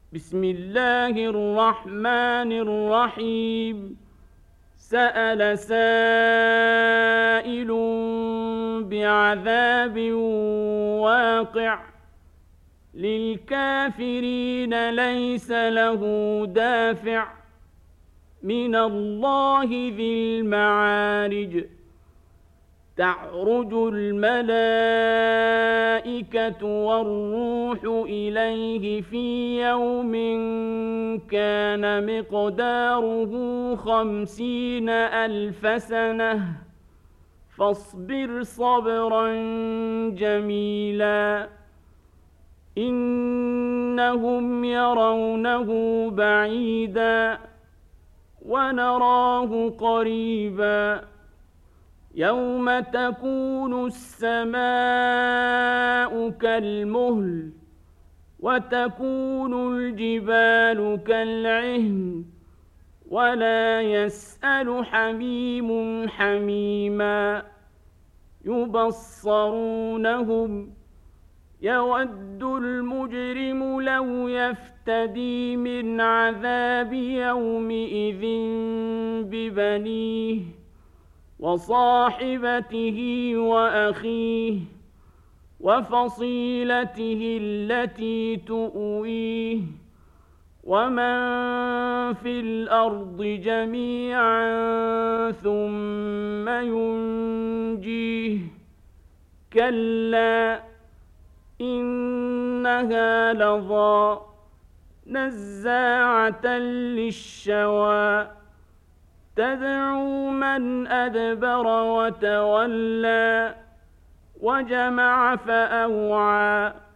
بسم الله الرحمن الرحيم. سأل سائل بعذاب واقع للكافرين ليس له دافع من الله ذي المعارج. تعرج الملائكة والروح إليه في يوم كان مقداره 50,000 سنة فاصبر صبرا جميلا إنهم يرونه بعيدا ونراه قريبا يوم تكون السماء كالمهل وتكون الجبال كالعهن ولا يسأل حميم حميما يبصرونهم يود المجرم لو يفتدي من عذاب يومئذ ببنيه وصاحبته وأخيه وفصيلته التي تؤويه ومن في الأرض جميعا ثم ينجيه كلا إنها لظى نزاعة للشوى تدعو من أدبر وتولى وجمع فأوعى